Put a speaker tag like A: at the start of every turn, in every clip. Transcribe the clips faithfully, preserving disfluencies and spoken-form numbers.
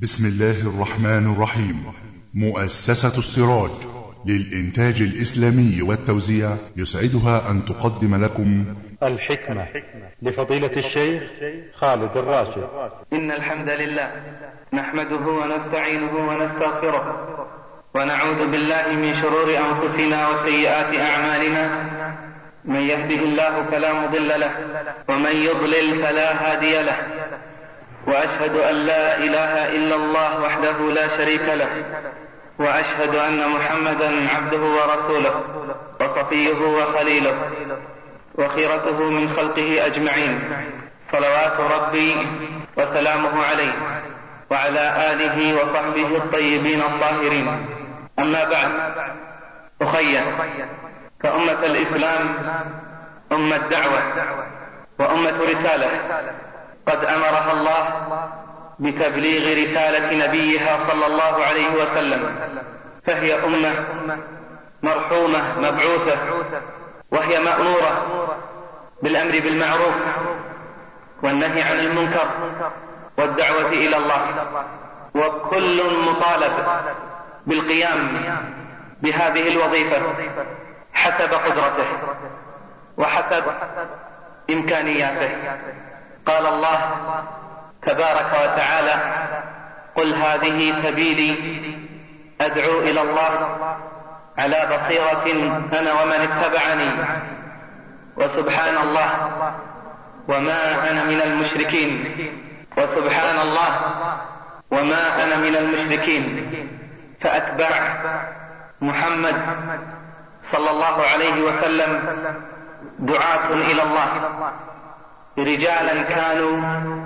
A: بسم الله الرحمن الرحيم. مؤسسة السراج للإنتاج الإسلامي والتوزيع يسعدها أن تقدم لكم
B: الحكمة لفضيلة الشيخ خالد الراشد.
C: إن الحمد لله نحمده ونستعينه ونستغفره ونعوذ بالله من شرور أنفسنا وسيئات أعمالنا. من يهده الله فلا مضل له ومن يضلل فلا هادي له، وأشهد أن لا إله إلا الله وحده لا شريك له، وأشهد أن محمدا عبده ورسوله وصفيه وخليله وخيرته من خلقه أجمعين، صلوات ربي وسلامه عليه وعلى آله وصحبه الطيبين الطاهرين. أما بعد، أخي، فأمة الإسلام أمة دعوة وأمة رسالة، قد أمرها الله بتبليغ رسالة نبيها صلى الله عليه وسلم، فهي أمة مرحومة مبعوثة، وهي مأمورة بالأمر بالمعروف والنهي عن المنكر والدعوة إلى الله، وكل مطالب بالقيام بهذه الوظيفة حسب قدرته وحسب إمكانياته. قال الله تبارك وتعالى: قل هذه سبيلي أدعو إلى الله على بصيرة أنا ومن اتبعني وسبحان الله وما أنا من المشركين وسبحان الله وما أنا من المشركين. فأتباع محمد صلى الله عليه وسلم دعاة إلى الله، رجالا كانوا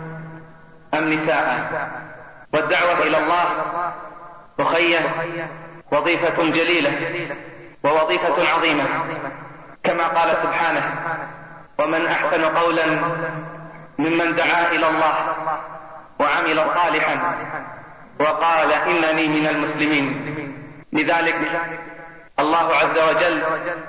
C: أم نساء. والدعوة إلى الله أخي وظيفة جليلة ووظيفة عظيمة، كما قال سبحانه: ومن أحسن قولا ممن دعا إلى الله وعمل صالحا وقال إنني من المسلمين. لذلك الله عز وجل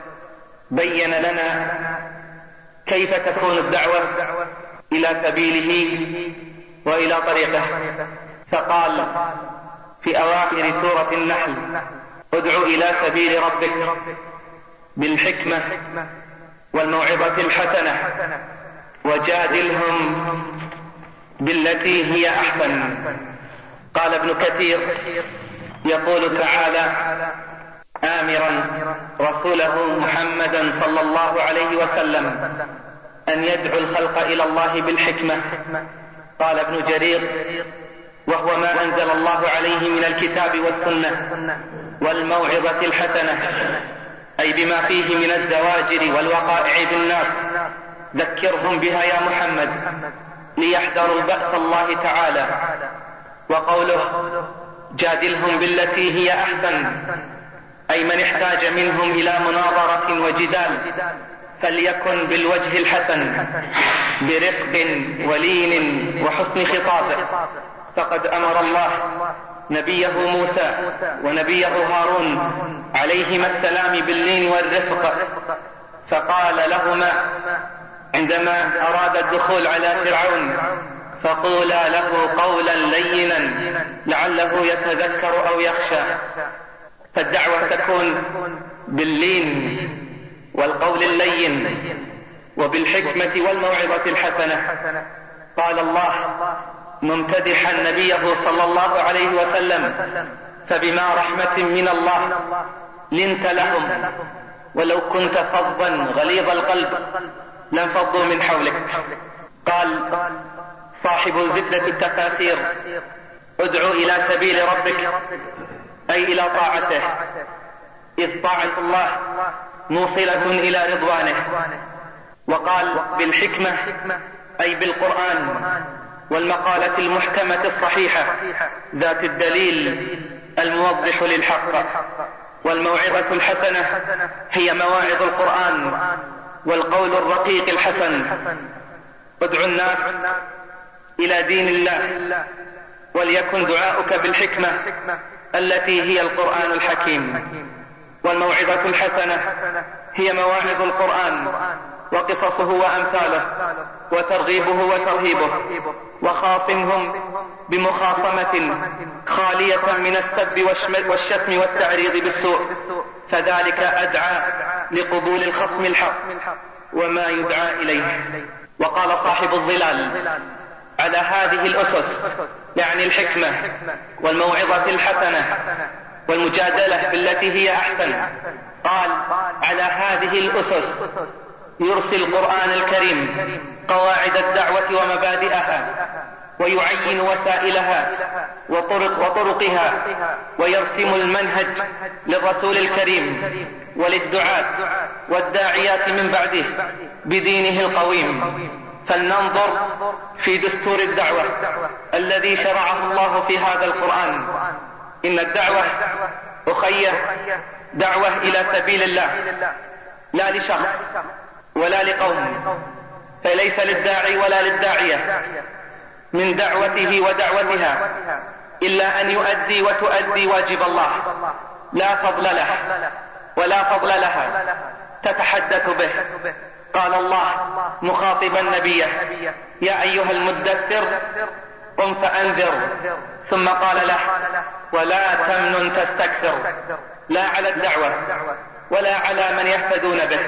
C: بين لنا كيف تكون الدعوة إلى سبيله وإلى طريقه، فقال في أواخر سورة النحل: ادع إلى سبيل ربك بالحكمة والموعظة الحسنة وجادلهم بالتي هي أحسن. قال ابن كثير يقول تعالى آمرا رسوله محمدا صلى الله عليه وسلم أن يدعو الخلق إلى الله بالحكمة. قال ابن جرير: وهو ما أنزل الله عليه من الكتاب والسنة والموعظة الحسنة، أي بما فيه من الزواجر والوقائع بالناس، ذكرهم بها يا محمد ليحذروا بأس الله تعالى. وقوله جادلهم بالتي هي أحسن، أي من احتاج منهم إلى مناظرة وجدال فليكن بالوجه الحسن برفق ولين وحسن خطابه، فقد أمر الله نبيه موسى ونبيه هارون عليهما السلام باللين والرفق، فقال لهما عندما أراد الدخول على فرعون: فقولا له قولا لينا لعله يتذكر أو يخشى. فالدعوة تكون باللين والقول اللين وبالحكمة والموعظة الحسنة. قال الله ممتدحا نبيه صلى الله عليه وسلم: فبما رحمة من الله لنت لهم ولو كنت فظا غليظ القلب لانفضوا من حولك. قال صاحب زبدة التفاسير: ادعو إلى سبيل ربك أي إلى طاعته، إذ طاعة الله موصلة إلى رضوانه. وقال بالحكمة أي بالقرآن والمقالة المحكمة الصحيحة ذات الدليل الموضح للحق. والموعظة الحسنة هي مواعظ القرآن والقول الرقيق الحسن. ادعو الناس إلى دين الله وليكن دعاؤك بالحكمة التي هي القرآن الحكيم. والموعظة الحسنة هي مواعظ القرآن وقصصه وأمثاله وترغيبه وترهيبه، وخاصمهم بمخاصمة خالية من السب والشتم والتعريض بالسوء، فذلك أدعى لقبول الخصم الحق وما يدعى إليه. وقال صاحب الظلال: على هذه الأسس، يعني الحكمة والموعظة الحسنة والمجادلة بالتي هي أحسن، قال: على هذه الأسس يرسل القرآن الكريم قواعد الدعوة ومبادئها، ويعين وسائلها وطرق وطرقها، ويرسم المنهج للرسول الكريم وللدعاة والداعيات من بعده بدينه القويم. فلننظر في دستور الدعوة الذي شرعه الله في هذا القرآن. إن الدعوة أخيه دعوة إلى سبيل الله، لا لشخص ولا لقوم، فليس للداعي ولا للداعية من دعوته ودعوتها إلا أن يؤدي وتؤدي واجب الله، لا فضل له ولا فضل لها تتحدث به. قال الله مخاطبا نبيه: يا أيها المدثر قم فأنذر. ثم قال له: ولا تمنن تستكثر، لا على الدعوة ولا على من يهتدون به،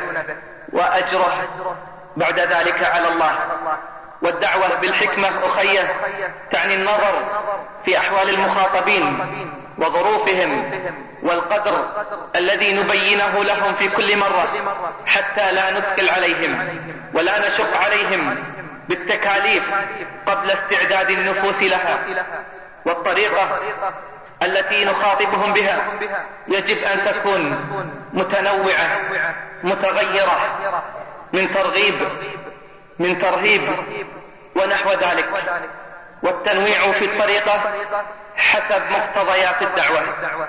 C: وأجره بعد ذلك على الله. والدعوة بالحكمة أخيه تعني النظر في أحوال المخاطبين وظروفهم والقدر الذي نبينه لهم في كل مرة، حتى لا نثقل عليهم ولا نشق عليهم بالتكاليف قبل استعداد النفوس لها. والطريقة التي نخاطبهم بها يجب أن تكون متنوعة متغيرة، من ترغيب من ترهيب ونحو ذلك. والتنويع في الطريقة حسب مقتضيات الدعوة،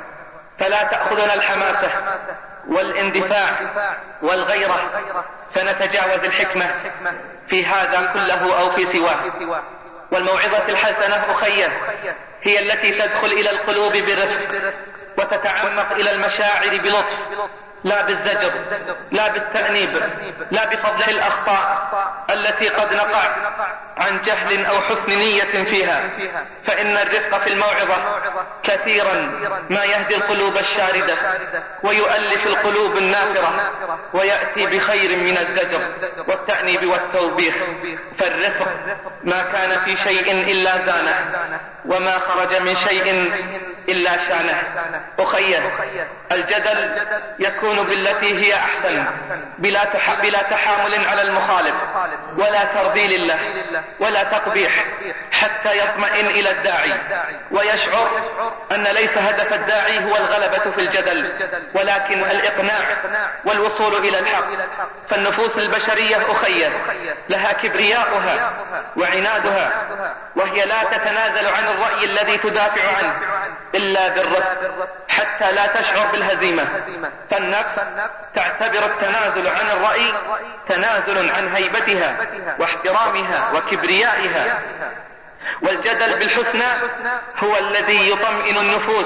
C: فلا تأخذنا الحماسة والاندفاع والغيرة فنتجاوز الحكمة في هذا كله أو في سواه. والموعظة الحسنة أخيه هي التي تدخل إلى القلوب برفق وتتعمق إلى المشاعر بلطف، لا بالزجر، لا بالتأنيب، لا بفضح الأخطاء التي قد نقع عن جهل أو حسن نية فيها. فإن الرفق في الموعظة كثيرا ما يهدي القلوب الشاردة ويؤلف القلوب النافرة، ويأتي بخير من الزجر والتأنيب والتوبيخ. فالرفق ما كان في شيء إلا زانه، وما خرج من شيء إلا شانه. أخيه، الجدل يكون بالتي هي أحسن، بلا تح... بلا تحامل على المخالف ولا ترذيل له ولا تقبيح، حتى يطمئن إلى الداعي ويشعر أن ليس هدف الداعي هو الغلبة في الجدل، ولكن الإقناع والوصول إلى الحق. فالنفوس البشرية أخيه لها كبرياؤها وعنادها، وهي لا تتنازل عن الرأي الذي تدافع عنه إلا بالرفق حتى لا تشعر بالهزيمة. فالنفس تعتبر التنازل عن الرأي تنازل عن هيبتها واحترامها وكبريائها. والجدل بالحسنى هو الذي يطمئن النفوس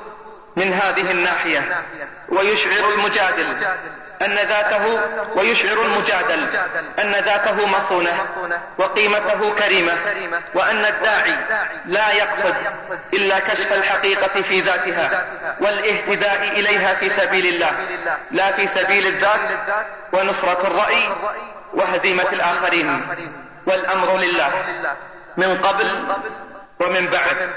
C: من هذه الناحية، ويشعر المجادل أن ذاته ويشعر المجادل أن ذاته مصونة وقيمته كريمة، وأن الداعي لا يقصد إلا كشف الحقيقة في ذاتها والاهتداء إليها في سبيل الله، لا في سبيل الذات ونصرة الرأي وهزيمة الآخرين. والأمر لله من قبل ومن بعد،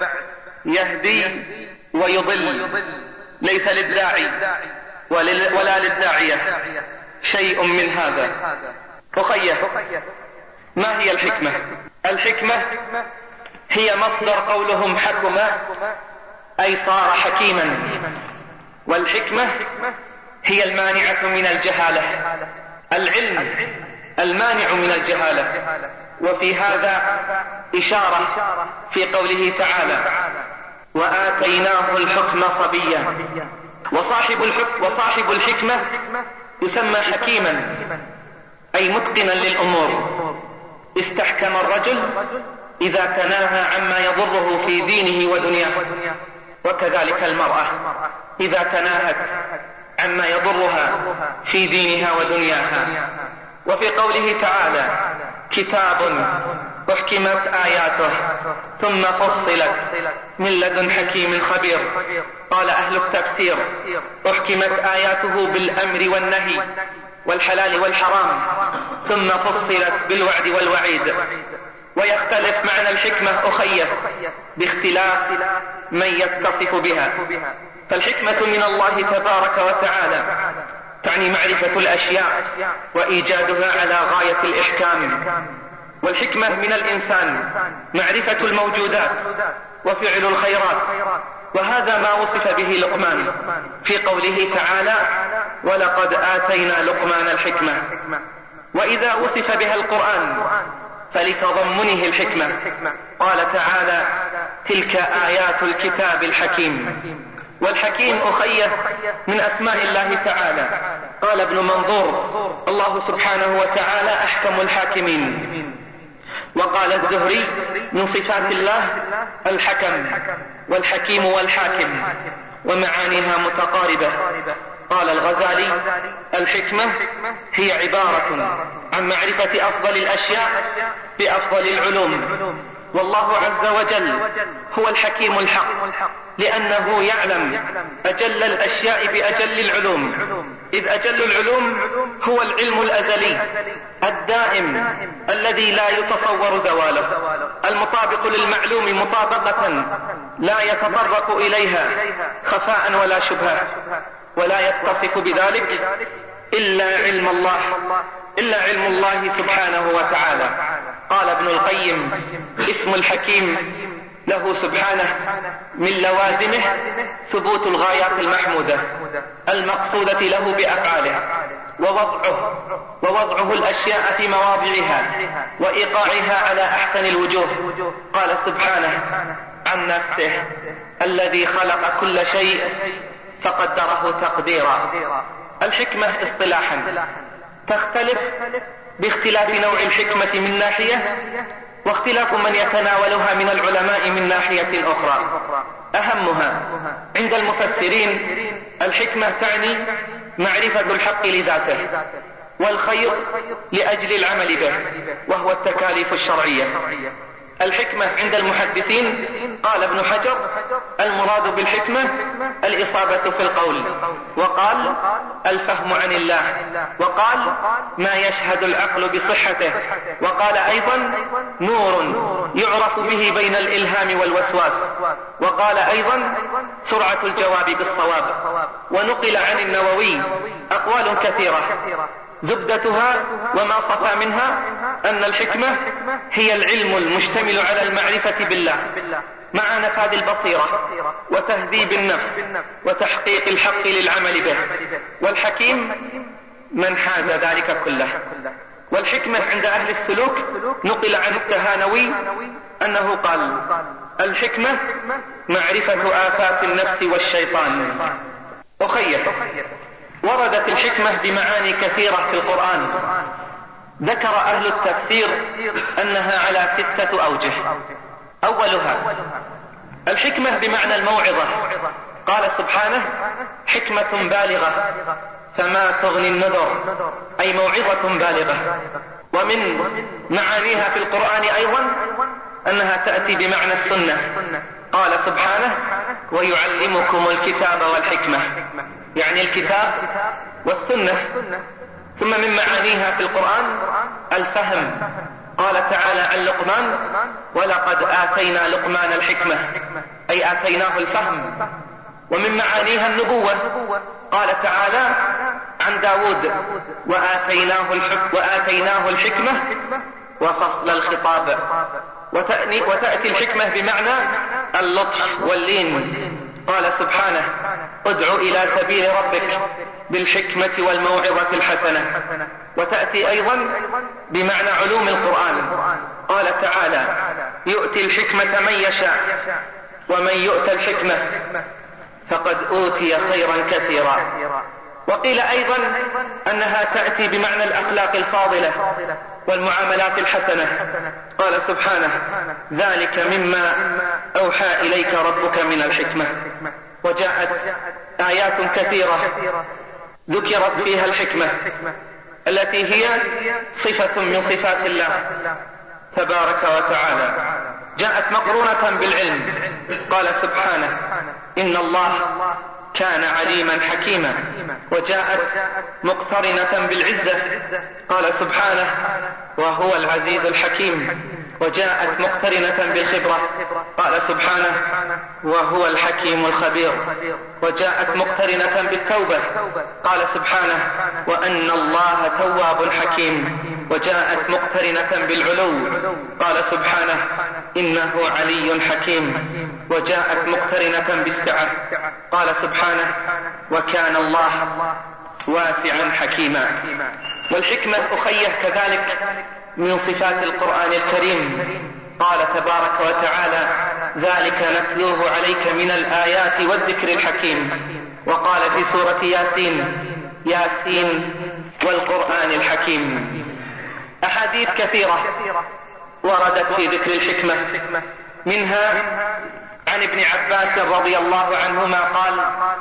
C: يهدي ويضل، ليس للداعي ولا للداعية شيء من هذا. أخيه، ما هي الحكمة؟ الحكمة هي مصدر قولهم حكم، أي صار حكيما. والحكمة هي المانعة من الجهالة، العلم المانع من الجهالة. وفي هذا إشارة في قوله تعالى: وآتيناه الحكم صبيا. وصاحب الحكم وصاحب الحكمة يسمى حكيما، أي متقنا للأمور. استحكم الرجل إذا تناهى عما يضره في دينه ودنياه، وكذلك المرأة إذا تناهت عما يضرها في دينها ودنياها. وفي قوله تعالى: كتاب أحكمت آياته ثم فصلت من لدن حكيم خبير. قال أهل التفسير: أحكمت آياته بالأمر والنهي والحلال والحرام ثم فصلت بالوعد والوعيد. ويختلف معنى الحكمة أخيه باختلاف من يتصف بها، فالحكمة من الله تبارك وتعالى تعني معرفة الأشياء وإيجادها على غاية الإحكام، والحكمة من الإنسان معرفة الموجودات وفعل الخيرات، وهذا ما وصف به لقمان في قوله تعالى: ولقد آتينا لقمان الحكمة. وإذا وصف بها القرآن فلتضمنه الحكمة، قال تعالى: تلك آيات الكتاب الحكيم. والحكيم أخيه من أسماء الله تعالى. قال ابن منظور: الله سبحانه وتعالى أحكم الحاكمين. وقال الزهري: من صفات الله الحكم والحكيم والحاكم، ومعانيها متقاربة. قال الغزالي: الحكمة هي عبارة عن معرفة أفضل الأشياء بأفضل العلوم، والله عز وجل هو الحكيم الحق، لأنه يعلم أجل الأشياء بأجل العلوم، إذ أجل العلوم هو العلم الأزلي الدائم الذي لا يتصور زواله، المطابق للمعلوم مطابقة لا يتطرق إليها خفاء ولا شبهة، ولا يتصف بذلك إلا علم الله إلا علم الله سبحانه وتعالى. قال ابن القيم: اسم الحكيم له سبحانه من لوازمه ثبوت الغايات المحمودة المقصودة له بأفعاله، ووضعه ووضعه الأشياء في مواضعها وإيقاعها على أحسن الوجوه. قال سبحانه عن نفسه: الذي خلق كل شيء فقدره تقديرا. الحكمة اصطلاحا تختلف باختلاف نوع الحكمة من ناحية، واختلاف من يتناولها من العلماء من ناحية أخرى. أهمها عند المفسرين الحكمة تعني معرفة الحق لذاته والخير لأجل العمل به، وهو التكاليف الشرعية. الحكمة عند المحدثين قال ابن حجر: المراد بالحكمة الإصابة في القول، وقال الفهم عن الله، وقال ما يشهد العقل بصحته، وقال أيضا نور يعرف به بين الإلهام والوسواس، وقال أيضا سرعة الجواب بالصواب. ونقل عن النووي أقوال كثيرة زبدتها وما صفى منها أن الحكمة هي العلم المشتمل على المعرفة بالله مع نفاذ البصيرة وتهذيب النفس وتحقيق الحق للعمل به، والحكيم من حاز ذلك كله. والحكمة عند أهل السلوك نقل عن التهانوي أنه قال: الحكمة معرفة آفات النفس والشيطان. أخير، وردت الحكمة بمعاني كثيرة في القرآن، ذكر أهل التفسير أنها على ستة أوجه. أولها الحكمة بمعنى الموعظة، قال سبحانه: حكمة بالغة فما تغني النذر، أي موعظة بالغة. ومن معانيها في القرآن أيضا أنها تأتي بمعنى السنة، قال سبحانه: ويعلمكم الكتاب والحكمة، يعني الكتاب والسنة. ثم من معانيها في القرآن الفهم، قال تعالى عن لقمان: ولقد آتينا لقمان الحكمة، أي آتيناه الفهم. ومن معانيها النبوة، قال تعالى عن داود: وآتيناه الحكمة, وآتيناه الحكمة وفصل الخطاب. وتأتي الحكمة بمعنى اللطف واللين، قال سبحانه: ادع إلى سبيل ربك بالحكمة والموعظة الحسنة. وتأتي أيضا بمعنى علوم القرآن، قال تعالى: يؤتي الحكمة من يشاء ومن يؤتى الحكمة فقد أوتي خيرا كثيرا. وقيل أيضا أنها تأتي بمعنى الأخلاق الفاضلة والمعاملات الحسنة، قال سبحانه: ذلك مما أوحى إليك ربك من الحكمة. وجاءت آيات كثيرة ذكرت فيها الحكمة التي هي صفة من صفات الله، تبارك وتعالى جاءت مقرونة بالعلم. قال سبحانه إن الله كان عليما حكيما. وجاءت مقترنة بالعزة. قال سبحانه وهو العزيز الحكيم. وجاءت مقترنة بالخبرة. قال سبحانه وهو الحكيم الخبير. وجاءت مقترنة بالتوبة. قال سبحانه وأن الله تواب حكيم. وجاءت مقترنة بالعلو. قال سبحانه إنه علي حكيم. وجاءت مقترنة بالسعة. قال سبحانه وكان الله واسعا حكيما. والحكمة أخيه كذلك من صفات القرآن الكريم. قال تبارك وتعالى ذلك نتلوه عليك من الآيات والذكر الحكيم. وقال في سورة ياسين ياسين والقرآن الحكيم. أحاديث كثيرة وردت في ذكر الحكمة، منها عن ابن عباس رضي الله عنهما قال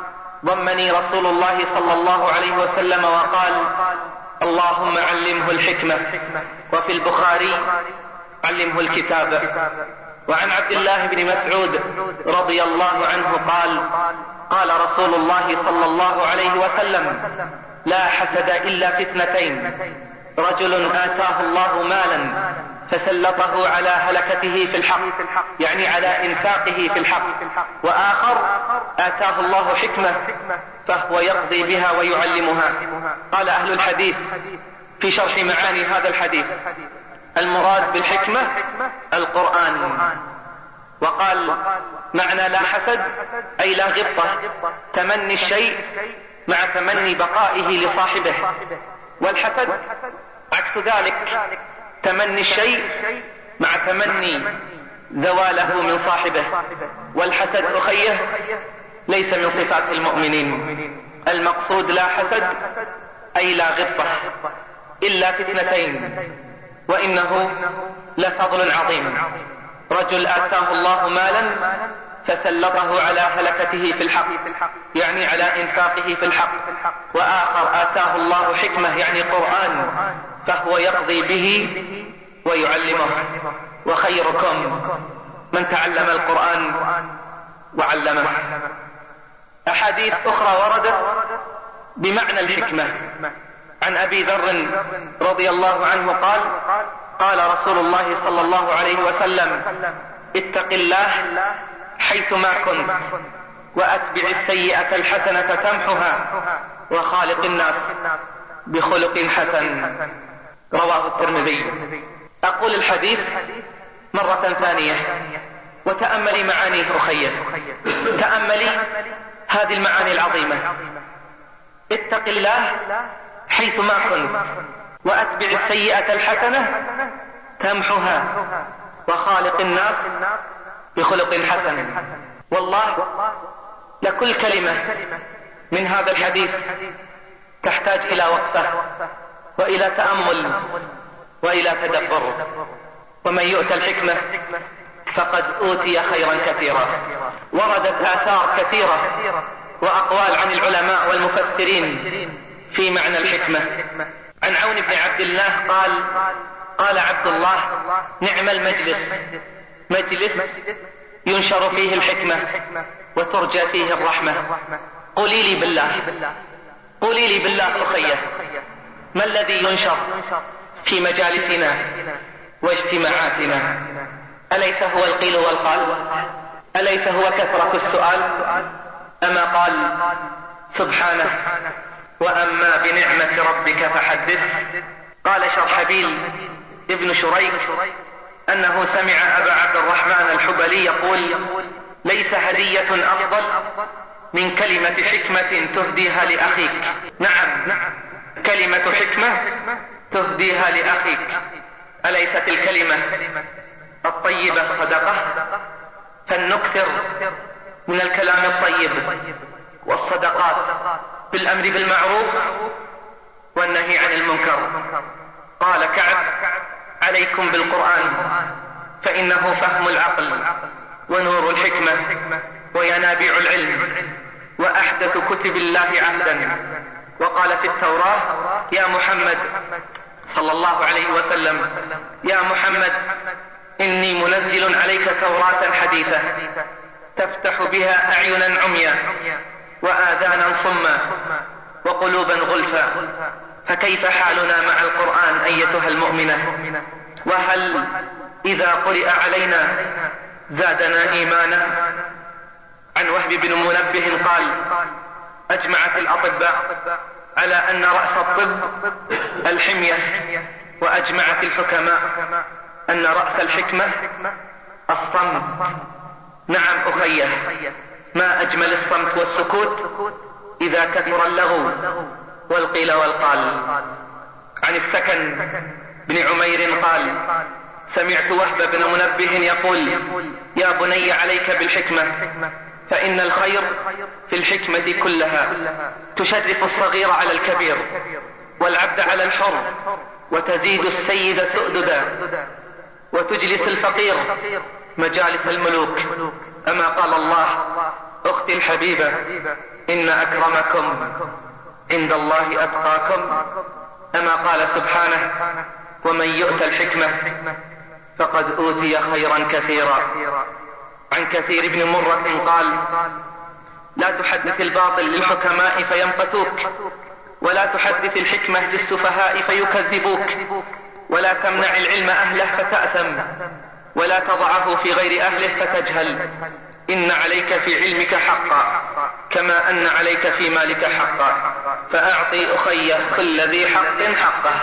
C: ضمني رسول الله صلى الله عليه وسلم وقال اللهم علمه الحكمة. وفي البخاري علمه الكتاب. وعن عبد الله بن مسعود رضي الله عنه قال قال رسول الله صلى الله عليه وسلم لا حسد إلا في اثنتين: رجل آتاه الله مالا فسلطه على هلكته في الحق، يعني على إنفاقه في الحق. وآخر آتاه الله حكمة فهو يقضي بها ويعلمها. قال أهل الحديث في شرح معاني هذا الحديث المراد بالحكمة القرآن. وقال معنى لا حسد أي لا غبطة، تمني الشيء مع تمني بقائه لصاحبه. والحسد عكس ذلك، تمني الشيء مع تمني زواله من صاحبه. والحسد أخيه ليس من صفات المؤمنين. المقصود لا حسد أي لا غبطة إلا في اثنتين، وإنه لفضل عظيم: رجل آتاه الله مالا فسلطه على هلكته في الحق، يعني على إنفاقه في الحق. وآخر آتاه الله حكمة يعني قرآن فهو يقضي به ويعلمه. وخيركم من تعلم القرآن وعلمه. أحاديث أخرى وردت بمعنى الحكمة. عن أبي ذر رضي الله عنه قال قال رسول الله صلى الله عليه وسلم اتق الله حيثما كنت وأتبع السيئة الحسنة تمحها وخالق الناس بخلق حسن. رواه الترمذي. أقول الحديث مرة ثانية وتأملي معانيه أخيه، تأملي هذه المعاني العظيمة: اتق الله حيثما كنت وأتبع السيئة الحسنة تمحها وخالق الناس بخلق حسن. والله لكل كلمة من هذا الحديث تحتاج إلى وقفة وإلى تأمل وإلى تدبر. ومن يؤتى الحكمة فقد أوتي خيرا كثيرا. وردت آثار كثيرة وأقوال عن العلماء والمفسرين في معنى الحكمة. عن عون بن عبد الله قال قال عبد الله نعم المجلس، مجلس ينشر فيه الحكمة وترجى فيه الرحمة. قولي لي بالله قولي لي بالله أخيه، ما الذي ينشر في مجالسنا واجتماعاتنا؟ أليس هو القيل والقال؟ أليس هو كثرة السؤال؟ أما قال سبحانه وأما بنعمة ربك فحدث. قال شرحبيل ابن شريك أنه سمع أبا عبد الرحمن الحبلي يقول ليس هدية أفضل من كلمة حكمة تهديها لأخيك. نعم، كلمة حكمة تهديها لأخيك. أليست الكلمة الطيبة صدقة؟ فلنكثر من الكلام الطيب والصدقات بالأمر بالمعروف والنهي عن المنكر. قال كعب عليكم بالقرآن فإنه فهم العقل ونور الحكمة وينابيع العلم وأحدث كتب الله عهدا. وقال في التوراة يا محمد صلى الله عليه وسلم: يا محمد إني منزل عليك توراة حديثة تفتح بها أعينا عميا وآذانا صما وقلوبا غلفا، فكيف حالنا مع القرآن أيتها المؤمنة؟ وهل إذا قرئ علينا زادنا إيمانا؟ عن وهب بن منبه قال: أجمعت الأطباء على أن رأس الطب الحمية، وأجمعت الحكماء أن رأس الحكمة الصمت. نعم أخيه، ما أجمل الصمت والسكوت إذا كثر اللغو والقيل والقال. عن السكن بن عمير قال: سمعت وهب بن منبه يقول: يا بني عليك بالحكمة، فإن الخير في الحكمة كلها، تشرف الصغير على الكبير والعبد على الحر، وتزيد السيد سؤددا، وتجلس الفقير مجالس الملوك. أما قال الله: أختي الحبيبة إن أكرمكم عند الله أتقاكم. أما قال سبحانه: ومن يؤت الحكمة فقد أوتي خيرا كثيرا. عن كثير بن مرة قال: لا تحدث الباطل للحكماء فيمقتوك، ولا تحدث الحكمة للسفهاء فيكذبوك، ولا تمنع العلم أهله فتأثم، ولا تضعه في غير أهله فتجهل. إن عليك في علمك حقا كما أن عليك في مالك حقا، فأعطي أخي كل ذي حق حقه.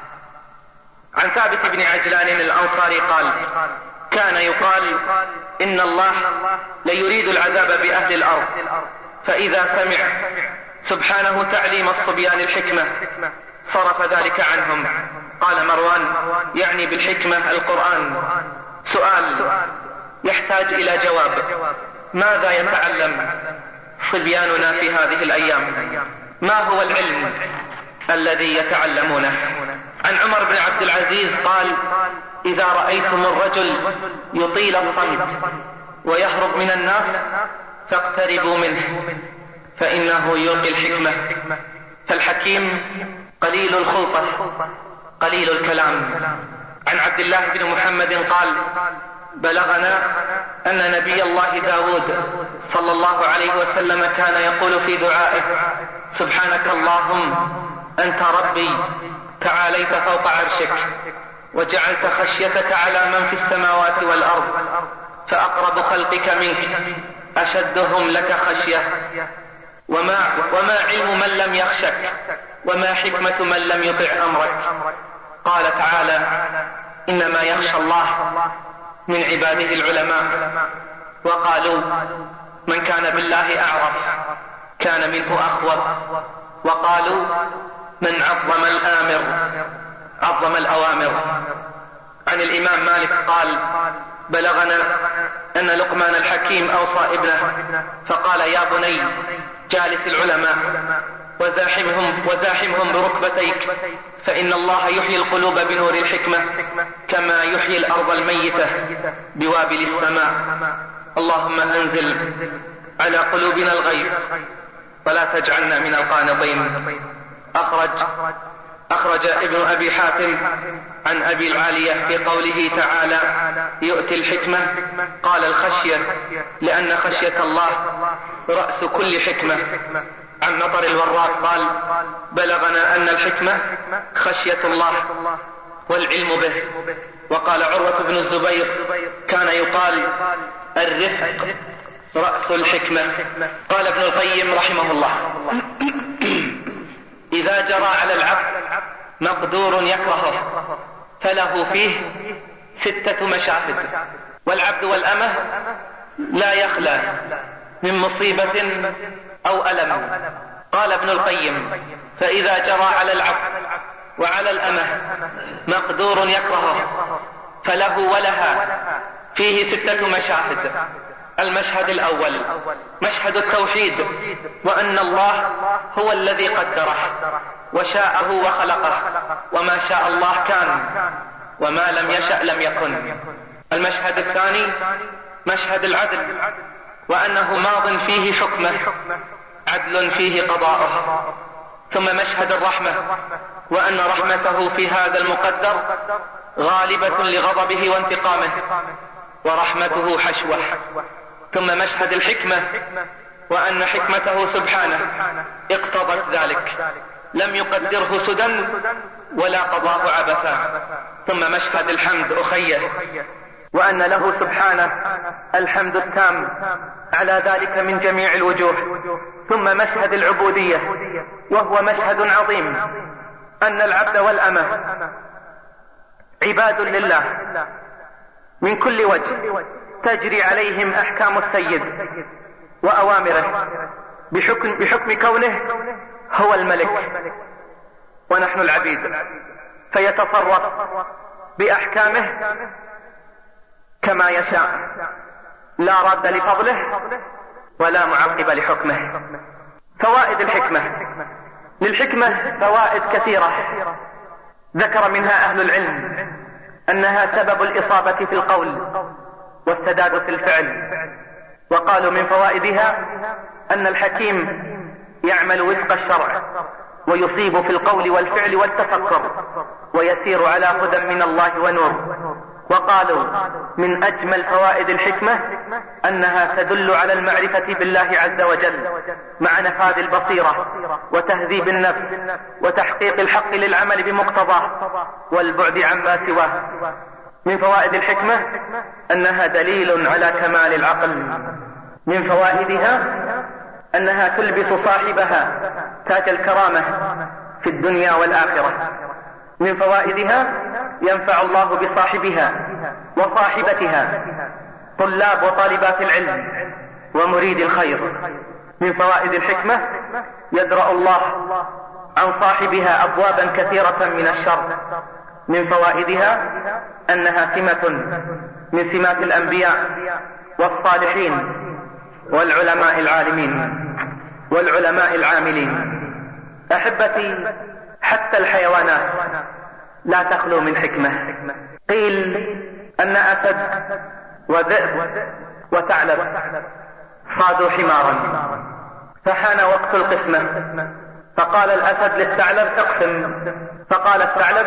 C: عن ثابت بن عجلان الأنصاري قال: كان يقال إن الله ليريد العذاب بأهل الأرض، فإذا سمع سبحانه تعليم الصبيان الحكمة صرف ذلك عنهم. قال مروان: يعني بالحكمة القرآن. سؤال يحتاج إلى جواب: ماذا يتعلم صبياننا في هذه الأيام؟ ما هو العلم الذي يتعلمونه؟ عن عمر بن عبد العزيز قال: إذا رأيتم الرجل يطيل الصمت ويهرب من الناس فاقتربوا منه، فإنه يلقي الحكمة. فالحكيم قليل الخلطة قليل الكلام. عن عبد الله بن محمد قال: بلغنا أن نبي الله داود صلى الله عليه وسلم كان يقول في دعائه: سبحانك اللهم أنت ربي تعاليت فوق عرشك، وجعلت خشيتك على من في السماوات والأرض، فأقرب خلقك منك أشدهم لك خشية، وما, وما علم من لم يخشك، وما حكمة من لم يطع أمرك. قال تعالى: إنما يخشى الله من عباده العلماء. وقالوا: من كان بالله أعرف كان منه أخوف. وقالوا: من عظم الآمر عظم الأوامر. عن الإمام مالك قال: بلغنا أن لقمان الحكيم أوصى ابنه فقال: يا بني جالس العلماء وزاحمهم, وزاحمهم بركبتيك، فإن الله يحيي القلوب بنور الحكمة كما يحيي الأرض الميتة بوابل السماء. اللهم أنزل على قلوبنا الغيب ولا تجعلنا من القانطين. أخرج أخرج ابن أبي حاتم عن أبي العالية في قوله تعالى: يؤتي الحكمة، قال الخشية، لأن خشية الله رأس كل حكمة. عن مطر الوراق قال: بلغنا أن الحكمة خشية الله والعلم به. وقال عروة بن الزبير: كان يقال الرفق رأس الحكمة. قال ابن القيم رحمه الله: إذا جرى على العبد مقدور يكرهه فله فيه ستة مشاهد، والعبد والأمة لا يخلى من مصيبة أو ألم. قال ابن القيم: فإذا جرى على العبد وعلى الأمة مقدور يكرهه فله ولها فيه ستة مشاهد. المشهد الأول مشهد التوحيد، وأن الله هو الذي قدره وشاءه وخلقه، وما شاء الله كان وما لم يشأ لم يكن. المشهد الثاني مشهد العدل، وأنه ماض فيه حكمه عدل فيه قضاؤه. ثم مشهد الرحمة، وأن رحمته في هذا المقدر غالبة لغضبه وانتقامه، ورحمته حشوة. ثم مشهد الحكمة، وأن حكمته سبحانه اقتضت ذلك، لم يقدره سدى ولا قضاه عبثا. ثم مشهد الحمد أخيه، وأن له سبحانه الحمد التام على ذلك من جميع الوجوه. ثم مشهد العبودية، وهو مشهد عظيم، أن العبد والأمة عباد لله من كل وجه، تجري عليهم أحكام السيد وأوامره بحكم, بحكم كونه هو الملك ونحن العبيد، فيتصرف بأحكامه كما يشاء، لا راد لفضله ولا معقب لحكمه. فوائد الحكمة: للحكمة فوائد كثيرة ذكر منها أهل العلم أنها سبب الإصابة في القول والسداد في الفعل. وقالوا من فوائدها أن الحكيم يعمل وفق الشرع ويصيب في القول والفعل والتفكر، ويسير على هدى من الله ونور. وقالوا من أجمل فوائد الحكمة أنها تدل على المعرفة بالله عز وجل مع نفاذ البصيرة وتهذيب النفس وتحقيق الحق للعمل بمقتضاه والبعد عما سواه. من فوائد الحكمة أنها دليل على كمال العقل. من فوائدها أنها تلبس صاحبها تاج الكرامة في الدنيا والآخرة. من فوائدها ينفع الله بصاحبها وصاحبتها طلاب وطالبات العلم ومريد الخير. من فوائد الحكمة يدرأ الله عن صاحبها أبوابا كثيرة من الشر. من فوائدها أنها سمة من سمات الأنبياء والصالحين والعلماء العالمين والعلماء العاملين. أحبتي، حتى الحيوانات لا تخلو من حكمة. قيل أن أسد وذئب وثعلب صادوا حمارا، فحان وقت القسمة، فقال الأسد للثعلب اقسم، فقال الثعلب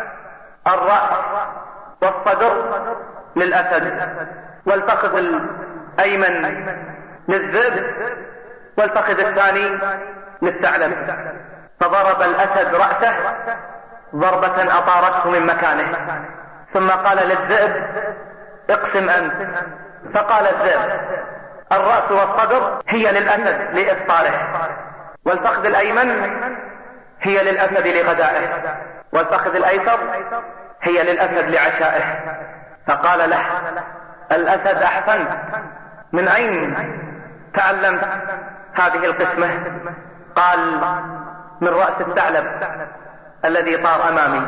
C: الرأس والصدر للأسد والفخذ الأيمن للذئب والفخذ الثاني للثعلب. فضرب الأسد رأسه ضربة أطارته من مكانه، ثم قال للذئب اقسم أنت، فقال الذئب الرأس والصدر هي للأسد لإفطاره، والفخذ الأيمن هي للأسد لغدائه، والفخذ الأيسر هي للأسد لعشائه. فقال له الأسد أحسنت، من أين تعلمت هذه القسمة؟ قال من رأس الثعلب الذي طار أمامي.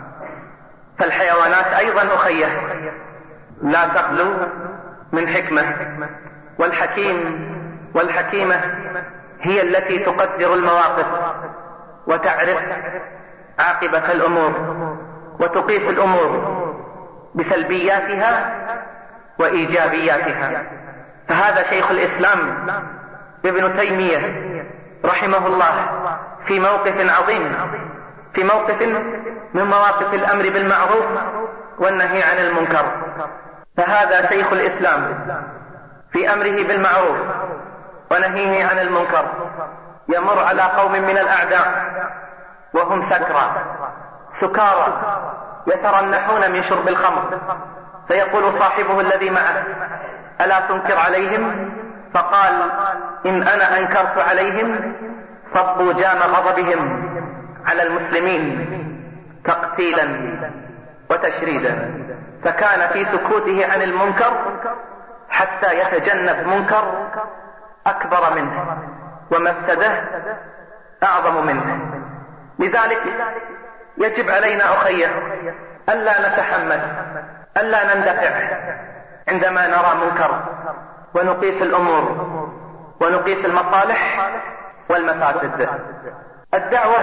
C: فالحيوانات أيضا أخيه لا تخلو من حكمة، والحكيم والحكيمة هي التي تقدر المواقف وتعرف عاقبة الأمور وتقيس الأمور بسلبياتها وإيجابياتها. فهذا شيخ الإسلام ابن تيمية رحمه الله في موقف عظيم، في موقف من مواقف الأمر بالمعروف والنهي عن المنكر. فهذا شيخ الإسلام في أمره بالمعروف ونهيه عن المنكر يمر على قوم من الأعداء وهم سكرى سكارى يترنحون من شرب الخمر، فيقول صاحبه الذي معه ألا تنكر عليهم؟ فقال إن أنا أنكرت عليهم صبوا جام غضبهم على المسلمين تقتيلا وتشريدا. فكان في سكوته عن المنكر حتى يتجنب منكر أكبر منه ومفسده أعظم منه. لذلك يجب علينا أخيه ألا نتحمل، ألا نندفع عندما نرى منكر، ونقيس الأمور ونقيس المصالح والمفاسد. الدعوة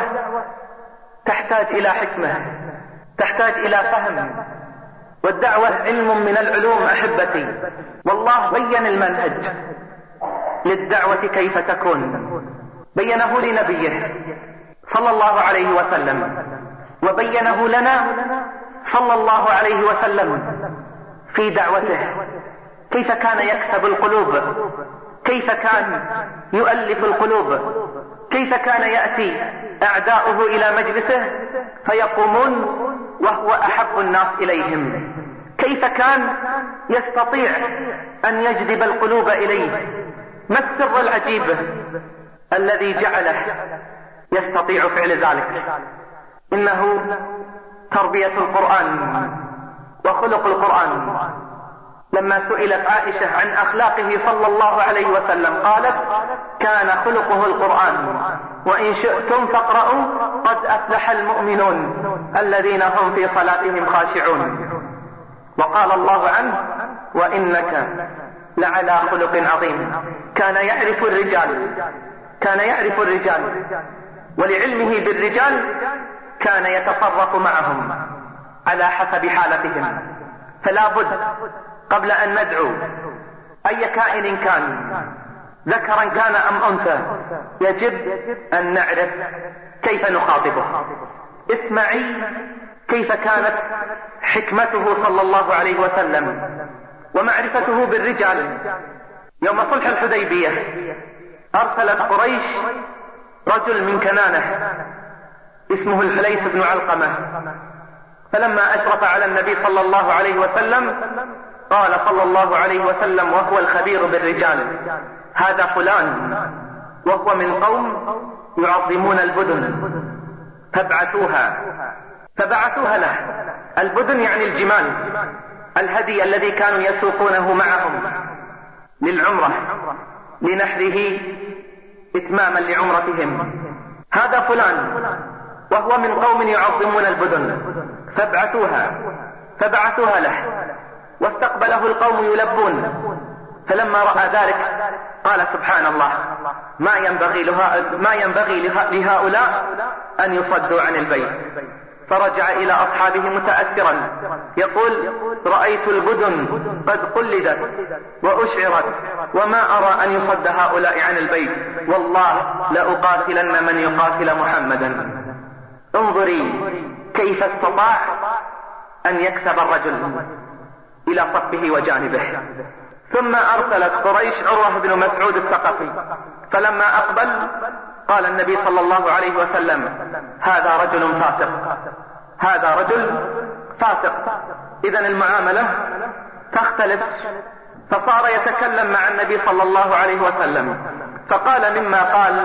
C: تحتاج إلى حكمة، تحتاج إلى فهم، والدعوة علم من العلوم أحبتي. والله بين المنهج للدعوة كيف تكون، بينه لنبيه صلى الله عليه وسلم وبينه لنا صلى الله عليه وسلم في دعوته، كيف كان يكسب القلوب، كيف كان يؤلف القلوب، كيف كان يأتي أعداؤه إلى مجلسه فيقومون وهو أحب الناس إليهم، كيف كان يستطيع أن يجذب القلوب إليه. ما السر العجيب الذي جعله يستطيع فعل ذلك؟ إنه تربية القرآن وخلق القرآن. لما سئلت عائشة عن أخلاقه صلى الله عليه وسلم قالت: كان خلقه القرآن، وإن شئتم فاقرأوا قد أفلح المؤمنون الذين هم في صلاتهم خاشعون. وقال الله عنه: وإنك لعلى خلق عظيم. كان يعرف الرجال، كان يعرف الرجال، ولعلمه بالرجال كان يتصرف معهم على حسب حالتهم. فلا بد قبل أن ندعو أي كائن كان، ذكرا كان أم أنثى، يجب أن نعرف كيف نخاطبه. اسمعي كيف كانت حكمته صلى الله عليه وسلم ومعرفته بالرجال. يوم صلح الحديبية أرسلت قريش رجل من كنانة اسمه الحليس بن علقمة، فلما أشرف على النبي صلى الله عليه وسلم قال صلى الله عليه وسلم وهو الخبير بالرجال: هذا فلان وهو من قوم يعظمون البدن، فابعثوها. فبعثوها له. البدن يعني الجمال، الهدي الذي كانوا يسوقونه معهم للعمرة لنحره إتماما لعمرتهم. هذا فلان وهو من قوم يعظمون البدن، فابعثوها. فبعثوها له، واستقبله القوم يلبون. فلما رأى ذلك قال: سبحان الله، ما ينبغي لها ما ينبغي لهؤلاء أن يصدوا عن البيت. فرجع إلى أصحابه متأثرا يقول: رأيت البدن قد قلدت وأشعرت، وما أرى أن يصد هؤلاء عن البيت، والله لأقاتلن من يقاتل محمدا. انظري كيف استطاع أن يكسب الرجل إلى صفه وجانبه. ثم أرسلت قريش عروة بن مسعود الثقفي، فلما أقبل قال النبي صلى الله عليه وسلم: هذا رجل فاسق، هذا رجل فاسق. إذن المعاملة تختلف. فصار يتكلم مع النبي صلى الله عليه وسلم، فقال مما قال: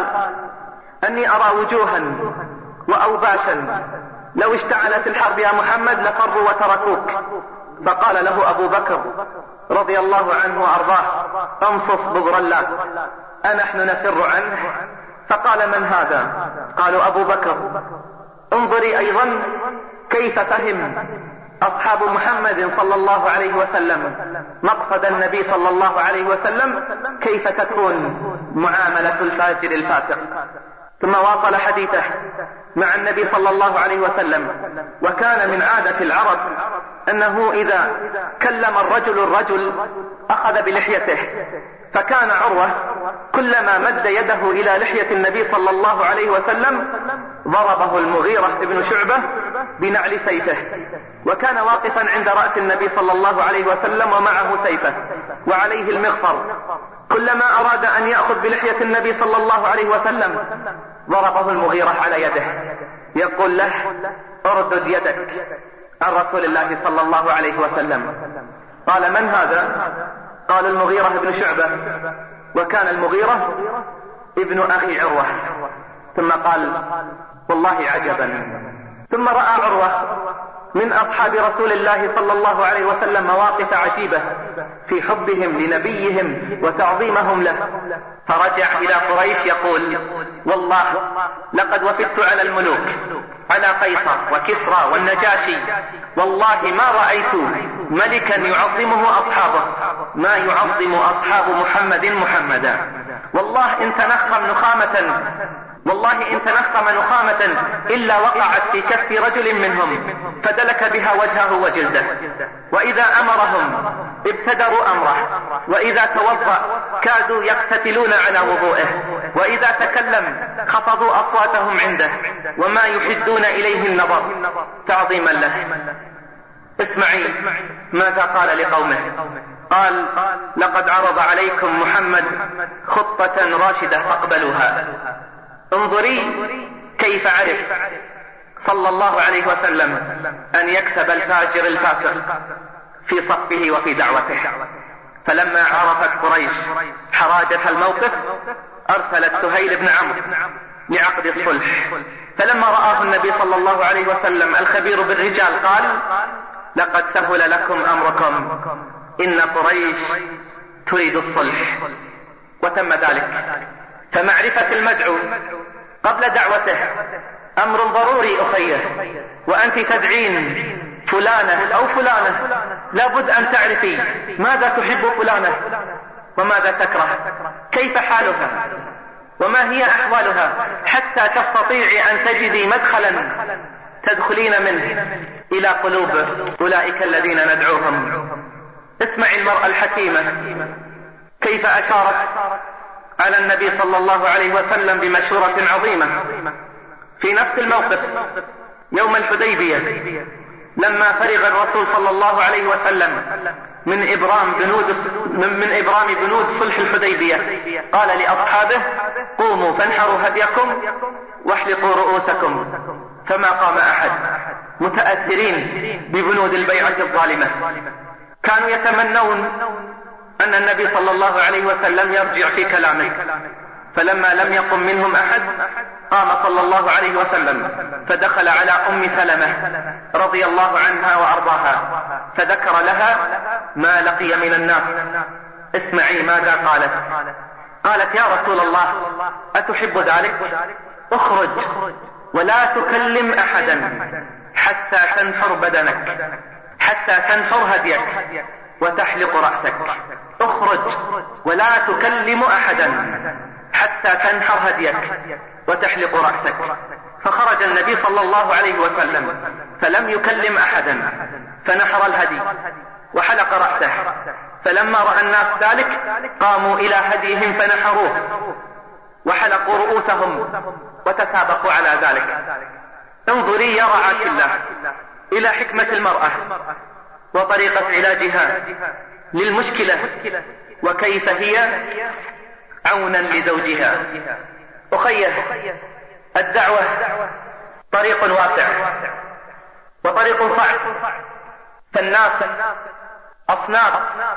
C: أني أرى وجوها وأوباشا لو اشتعلت الحرب يا محمد لفروا وتركوك. فقال له أبو بكر رضي الله عنه وأرضاه: امصص ببر الله، أنحن نفر عنه؟ فقال: من هذا؟ قالوا: أبو بكر. انظري أيضا كيف فهم أصحاب محمد صلى الله عليه وسلم مقصد النبي صلى الله عليه وسلم، كيف تكون معاملة الفاجر الفاسق. ثم واصل حديثه مع النبي صلى الله عليه وسلم. وكان من عادة العرب أنه إذا كلم الرجل الرجل أخذ بلحيته، فكان عروة كلما مد يده إلى لحية النبي صلى الله عليه وسلم ضربه المغيرة بن شعبة بنعل سيفه، وكان واقفا عند رأس النبي صلى الله عليه وسلم ومعه سيفه وعليه المغفر. كلما أراد أن يأخذ بلحية النبي صلى الله عليه وسلم ضربه المغيرة على يده، يقول له: اردد يدك عن رسول الله صلى الله عليه وسلم. قال: من هذا؟ قال: المغيرة بن شعبة. وكان المغيرة ابن أخي عروة. ثم قال: والله عجبا. ثم رأى عروة من أصحاب رسول الله صلى الله عليه وسلم مواقف عجيبة في حبهم لنبيهم وتعظيمهم له، فرجع إلى قريش يقول: والله لقد وفدت على الملوك، على قيصر وكسرى والنجاشي، والله ما رأيت ملكا يعظمه أصحابه ما يعظم أصحاب محمد محمدا. والله إن تنخم نخامة والله إن تنخم نخامة إلا وقعت في كف رجل منهم فدلك بها وجهه وجلده، وإذا أمرهم ابتدروا أمره، وإذا توضأ كادوا يقتتلون على وضوئه، وإذا تكلم خفضوا أصواتهم عنده وما يحدون إليه النظر تعظيما له. اسمعي ماذا قال لقومه. قال: لقد عرض عليكم محمد خطة راشدة فاقبلوها. انظري كيف عرف صلى الله عليه وسلم أن يكسب الفاجر الفاسق في صفه وفي دعوته. فلما عرفت قريش حراجة الموقف أرسلت سهيل بن عمرو لعقد الصلح. فلما رآه النبي صلى الله عليه وسلم الخبير بالرجال قال: لقد سهل لكم أمركم، إن قريش تريد الصلح. وتم ذلك. فمعرفة المدعو قبل دعوته أمر ضروري أخيه. وأنت تدعين فلانة أو فلانة لابد أن تعرفي ماذا تحب فلانة وماذا تكره، كيف حالها وما هي أحوالها، حتى تستطيعي أن تجدي مدخلا تدخلين منه إلى قلوب أولئك الذين ندعوهم. اسمعي المرأة الحكيمة كيف أشارت على النبي صلى الله عليه وسلم بمشورة عظيمة في نفس الموقف يوم الحديبية، لما فرغ الرسول صلى الله عليه وسلم من إبرام بنود من إبرام بنود صلح الحديبية قال لأصحابه: قوموا فانحروا هديكم واحلقوا رؤوسكم. فما قام أحد، متأثرين ببنود البيعة الظالمة. كانوا يتمنون أن النبي صلى الله عليه وسلم يرجع في كلامه، فلما لم يقم منهم أحد قام صلى الله عليه وسلم فدخل على أم سلمة رضي الله عنها وأرضاها فذكر لها ما لقي من الناس. اسمعي ماذا قالت. قالت: يا رسول الله أتحب ذلك؟ اخرج ولا تكلم أحدا حتى تنحر بدنك، حتى تنحر هديك وتحلق رأسك. اخرج ولا تكلم أحدا حتى تنحر هديك وتحلق رأسك. فخرج النبي صلى الله عليه وسلم فلم يكلم أحدا، فنحر الهدي وحلق رأسه. فلما رأى الناس ذلك قاموا إلى هديهم فنحروه وحلقوا رؤوسهم وتسابقوا على ذلك. انظري يا رعاة الله إلى حكمة المرأة وطريقة علاجها للمشكلة، وكيف هي عونا لزوجها. أخيه، الدعوة طريق واسع وطريق صعب، فالناس أصناف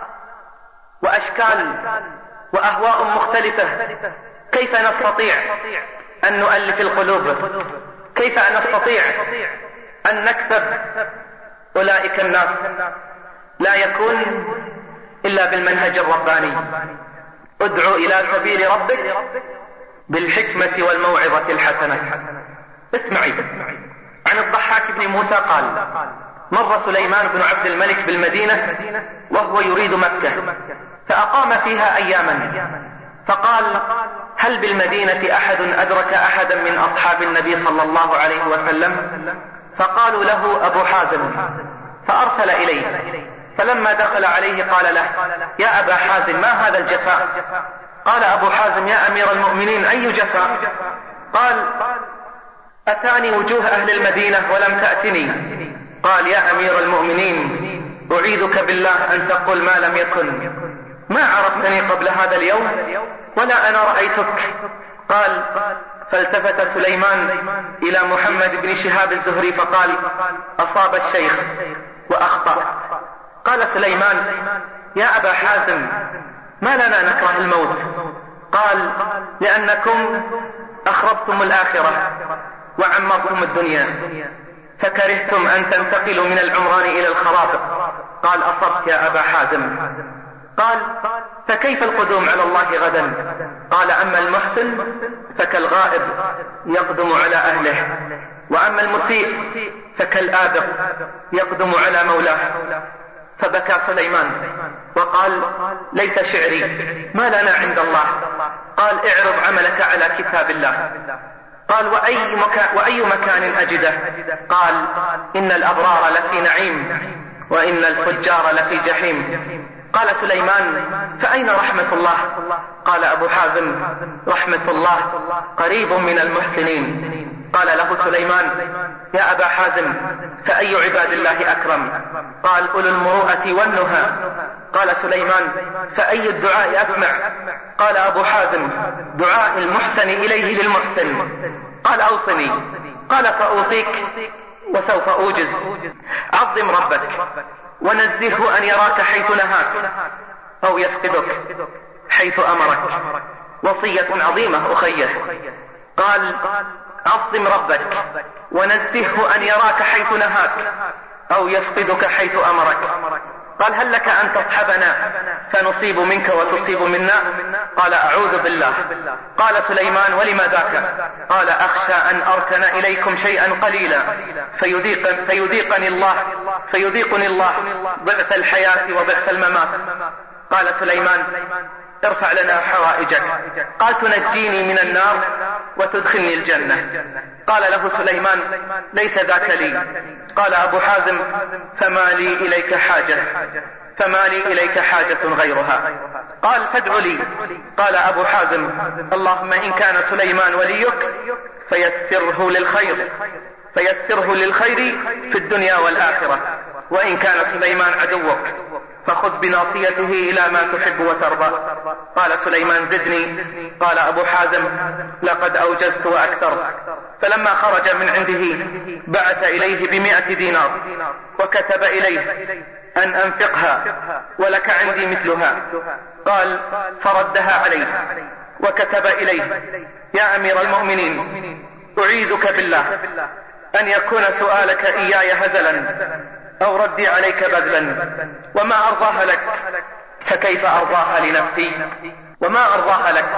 C: وأشكال وأهواء مختلفة. كيف نستطيع أن نؤلف القلوب؟ كيف نستطيع أن نكسب أولئك الناس؟ لا يكون إلا بالمنهج الرباني. ادعو إلى سبيل ربك بالحكمة والموعظة الحسنة. اسمعي عن الضحاك بن موسى قال: مر سليمان بن عبد الملك بالمدينة وهو يريد مكة، فأقام فيها أياما، فقال: هل بالمدينة أحد أدرك أحدا من أصحاب النبي صلى الله عليه وسلم؟ فقالوا له أبو حازم، فأرسل إليه. فلما دخل عليه قال له: يا أبا حازم، ما هذا الجفاء؟ قال أبو حازم: يا أمير المؤمنين، أي جفاء؟ قال: أتاني وجوه أهل المدينة ولم تأتني. قال: يا أمير المؤمنين، أعيذك بالله أن تقول ما لم يكن، ما عرفتني قبل هذا اليوم ولا أنا رأيتك. قال: فالتفت سليمان إلى محمد بن شهاب الزهري فقال: أصاب الشيخ وأخطأ. قال سليمان: يا أبا حازم، ما لنا نكره الموت؟ قال: لأنكم أخربتم الآخرة وعمرتم الدنيا، فكرهتم أن تنتقلوا من العمران إلى الخراب. قال: أصبت يا أبا حازم. قال: فكيف القدوم على الله غدا؟ قال: أما المحسن فكالغائب يقدم على أهله، وأما المسيء فكالآبق يقدم على مولاه. فبكى سليمان وقال: ليس شعري، ما لنا عند الله. قال: اعرض عملك على كتاب الله. قال: وأي مكان, وأي مكان أجده؟ قال: إن الأبرار لفي نعيم وإن الفجار لفي جحيم. قال سليمان: فأين رحمة الله؟ قال أبو حازم: رحمة الله قريب من المحسنين. قال له سليمان: يا أبا حازم، فأي عباد الله أكرم؟ قال: أولو المروءة والنهى. قال سليمان: فأي الدعاء أسمع؟ قال أبو حازم: دعاء المحسن إليه للمحسن. قال: أوصني. قال: فأوصيك وسوف أوجز. عظم ربك ونزهه أن يراك حيث نهاك أو يفقدك حيث أمرك. وصية عظيمة أخيه. قال: عظم ربك ونزهه أن يراك حيث نهاك أو يفقدك حيث أمرك. قال: هل لك أن تصحبنا فنصيب منك وتصيب منا؟ قال: أعوذ بالله. قال سليمان: ولما ذاك؟ قال: أخشى أن أركن إليكم شيئا قليلا فيذيق فيذيقني الله فيذيقني الله ضعف الحياة وضعف الممات. قال سليمان: ارفع لنا حوائجك. قال: تنجيني من النار وتدخلني الجنة. قال له سليمان: ليس ذاك لي. قال أبو حازم: فما لي إليك حاجة فما لي إليك حاجة غيرها. قال: فادع لي. قال أبو حازم: اللهم إن كان سليمان وليك فيسره للخير فيسره للخير في الدنيا والآخرة، وإن كان سليمان عدوك فخذ بناصيته إلى ما تحب وترضى. قال سليمان: زدني. قال أبو حازم: لقد أوجزت وأكثر. فلما خرج من عنده بعث إليه بمئة دينار وكتب إليه أن أنفقها ولك عندي مثلها. قال: فردها عليه وكتب إليه: يا أمير المؤمنين، أعيذك بالله أن يكون سؤالك إياي هزلا أو ردي عليك بذلا، وما أرضاها لك فكيف أرضاها لنفسي وما أرضاها لك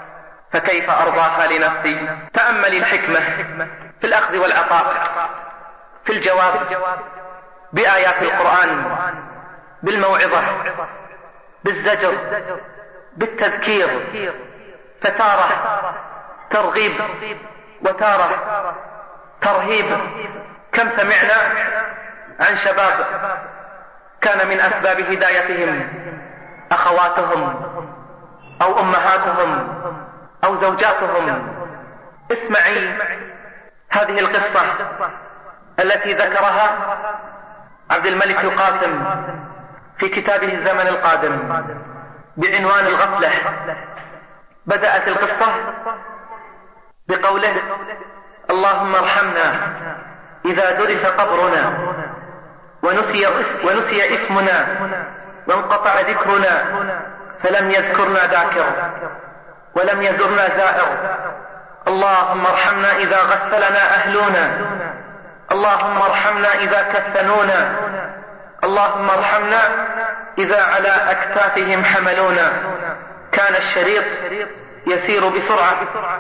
C: فكيف أرضاها لنفسي. تأمل الحكمة في الأخذ والعطاء، في الجواب بآيات القرآن، بالموعظة، بالزجر، بالتذكير، فتارة ترغيب وتارة ترهيب. كم سمعنا عن شباب كان من أسباب هدايتهم أخواتهم أو أمهاتهم أو زوجاتهم. اسمعي هذه القصة التي ذكرها عبد الملك القاسم في كتابه الزمن القادم بعنوان الغفلة. بدأت القصة بقوله: اللهم ارحمنا إذا درس قبرنا ونسي, ونسي اسمنا وانقطع ذكرنا فلم يذكرنا ذاكر ولم يزرنا زائر. اللهم ارحمنا إذا غسلنا أهلنا. اللهم ارحمنا إذا كفنونا. اللهم ارحمنا إذا على أكتافهم حملونا. كان الشريط يسير بسرعة،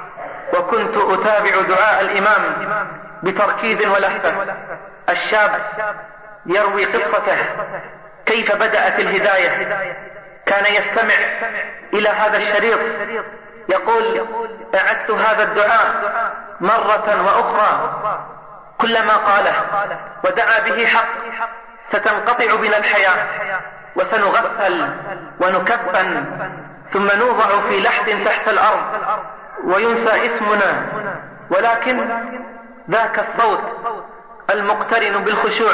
C: وكنت أتابع دعاء الإمام بتركيز ولهفة. الشاب يروي قصته كيف بدأت الهداية. كان يستمع إلى هذا الشريط، يقول: أعدت هذا الدعاء مرة وأخرى، كلما قاله ودعا به حق ستنقطع بنا الحياة وسنغفل ونكفن ثم نوضع في لحد تحت الأرض وينسى اسمنا. ولكن ذاك الصوت المقترن بالخشوع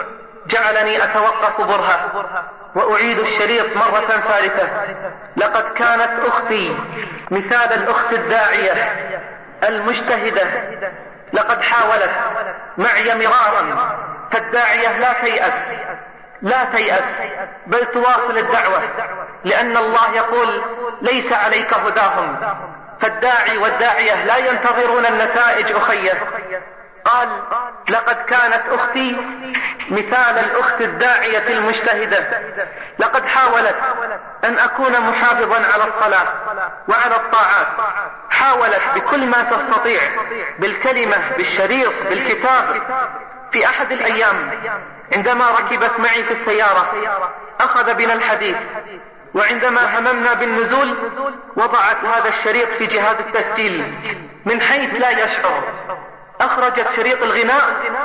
C: جعلني أتوقف برهة وأعيد الشريط مرة ثالثة. لقد كانت أختي مثال الأخت الداعية المجتهدة، لقد حاولت معي مرارا، فالداعية لا تيأس لا تيأس بل تواصل الدعوة، لأن الله يقول: ليس عليك هداهم. فالداعي والداعية لا ينتظرون النتائج أخيه. قال: لقد كانت أختي مثال الأخت الداعية المجتهدة، لقد حاولت أن أكون محافظا على الصلاة وعلى الطاعات، حاولت بكل ما تستطيع، بالكلمة، بالشريط، بالكتاب. في أحد الأيام عندما ركبت معي في السيارة أخذ بنا الحديث، وعندما هممنا بالنزول وضعت هذا الشريط في جهاز التسجيل من حيث لا يشعر. أخرجت شريط الغناء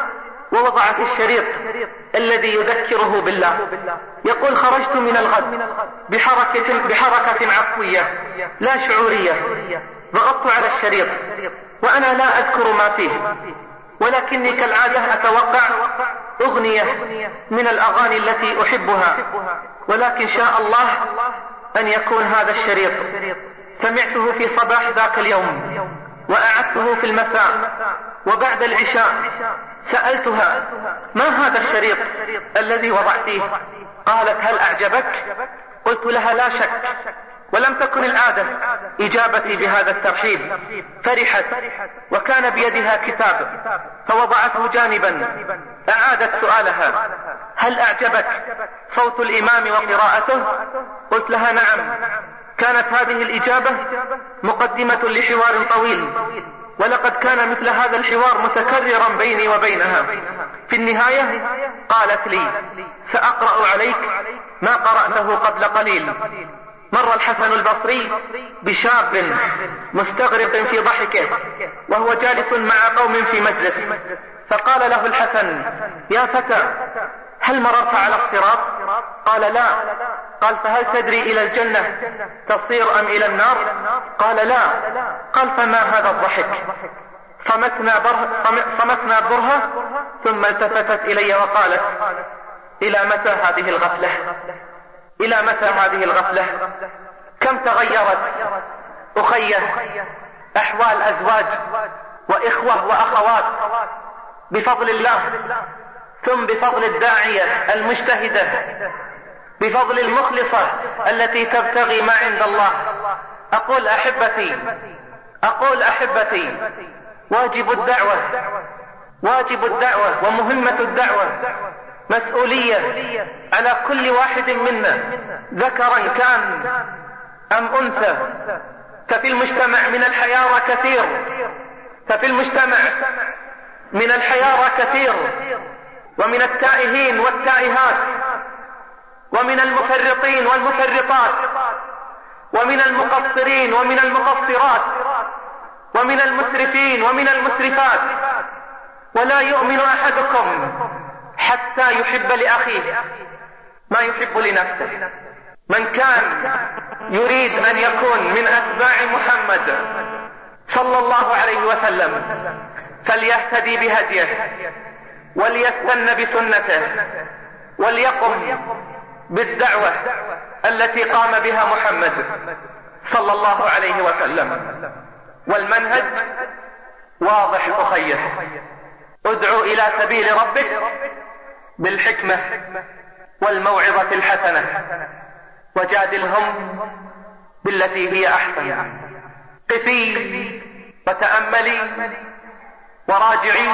C: ووضع في الشريط الذي يذكره بالله. يقول: خرجت من الغد بحركة, بحركة عفوية لا شعورية، ضغطت على الشريط وأنا لا أذكر ما فيه، ولكني كالعادة أتوقع أغنية من الأغاني التي أحبها، ولكن شاء الله أن يكون هذا الشريط. سمعته في صباح ذاك اليوم وأعدته في المساء، وبعد العشاء سألتها: ما هذا الشريط الذي وضعتيه؟ قالت: هل أعجبك؟ قلت لها: لا شك. ولم تكن العادة إجابتي بهذا الترحيب. فرحت وكان بيدها كتاب فوضعته جانبا. أعادت سؤالها: هل أعجبك صوت الإمام وقراءته؟ قلت لها: نعم. كانت هذه الإجابة مقدمة لحوار طويل، ولقد كان مثل هذا الحوار متكررا بيني وبينها. في النهاية قالت لي: سأقرأ عليك ما قرأته قبل قليل. مر الحسن البصري بشاب مستغرق في ضحكه وهو جالس مع قوم في مجلس، فقال له الحسن: يا فتى، هل مررت على الصراط؟ قال: لا. قال: فهل تدري إلى الجنة تصير أم إلى النار؟ قال: لا. قال: فما هذا الضحك؟ صمتنا برهة, صمتنا برهة ثم التفتت إلي وقالت: إلى متى هذه الغفلة؟ إلى متى هذه الغفلة؟ كم تغيرت أخيه أحوال أزواج وإخوة وأخوات بفضل الله، ثم بفضل الداعية المجتهدة، بفضل المخلصة التي تبتغي ما عند الله. أقول أحبتي أقول أحبتي واجب الدعوة واجب الدعوة ومهمة الدعوة مسؤولية على كل واحد منا، ذكرا كان أم أنثى. ففي المجتمع من الحيارى كثير ففي المجتمع من الحيارى كثير ومن التائهين والتائهات، ومن المفرطين والمفرطات، ومن المقصرين ومن المقصرات، ومن المسرفين ومن المسرفات. ولا يؤمن أحدكم حتى يحب لأخيه ما يحب لنفسه. من كان يريد أن يكون من أتباع محمد صلى الله عليه وسلم فليهتدي بهديه وليستن بسنته وليقم بالدعوة التي قام بها محمد صلى الله عليه وسلم. والمنهج واضح أخيه: ادعو إلى سبيل ربك بالحكمة والموعظة الحسنة وجادلهم بالتي هي أحسن. قفي وتأملي وراجعي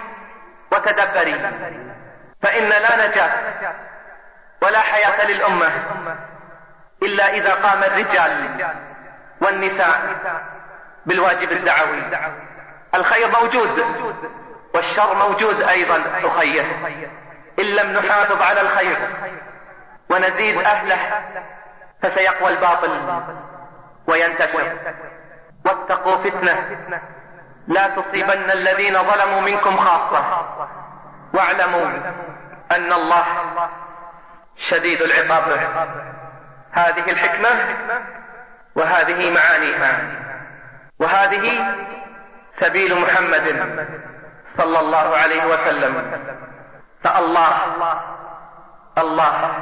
C: وتدبري، فإن لا نجاة ولا حياة للأمة إلا إذا قام الرجال والنساء بالواجب الدعوي. الخير موجود والشر موجود أيضا أخيه، إن لم نحافظ على الخير ونزيد أهله فسيقوى الباطل وينتشر. واتقوا فتنة لا تصيبن الذين ظلموا منكم خاصة، واعلموا أن الله شديد العقاب. هذه الحكمة وهذه معانيها، وهذه سبيل محمد صلى الله عليه وسلم. فالله الله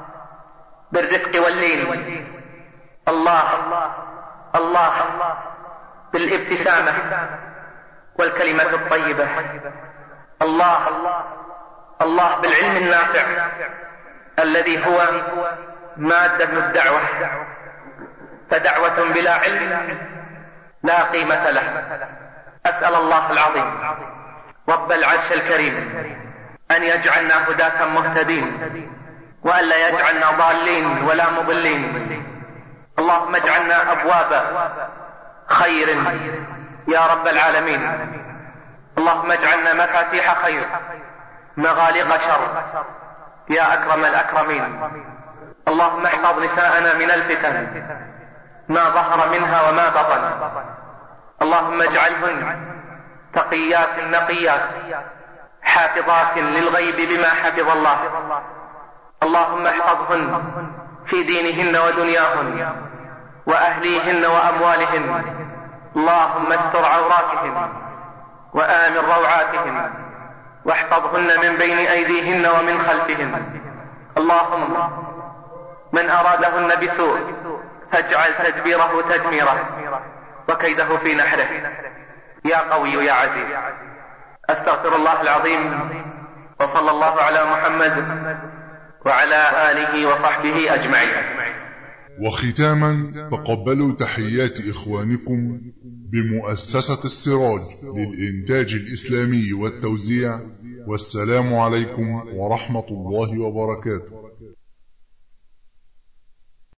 C: بالرفق واللين، الله الله بالابتسامة والكلمة الطيبة، الله الله بالعلم النافع الذي هو مادة الدعوة. فدعوة بلا علم لا قيمة له. أسأل الله العظيم رب العرش الكريم أن يجعلنا هداة مهتدين، وأن لا يجعلنا ضالين ولا مضلين. اللهم اجعلنا أبواب خير يا رب العالمين. اللهم اجعلنا مفاتيح خير مغالق شر يا أكرم الأكرمين. اللهم احفظ نساءنا من الفتن ما ظهر منها وما بطن. اللهم اجعلهن تقيات نقيات حافظات للغيب بما حفظ الله. اللهم احفظهن في دينهن ودنياهن وأهليهن وأموالهن. اللهم استر عوراتهن وآمن روعاتهن واحفظهن من بين أيديهن ومن خلفهن. اللهم من أرادهن بسوء فاجعل تدبيره تدميره وكيده في نحره يا قوي يا عزيز. أستغفر الله العظيم، وصلى الله على محمد وعلى آله وصحبه أجمعين.
A: وختاما تقبلوا تحيات إخوانكم بمؤسسة السراج للإنتاج الإسلامي والتوزيع، والسلام عليكم ورحمة الله وبركاته.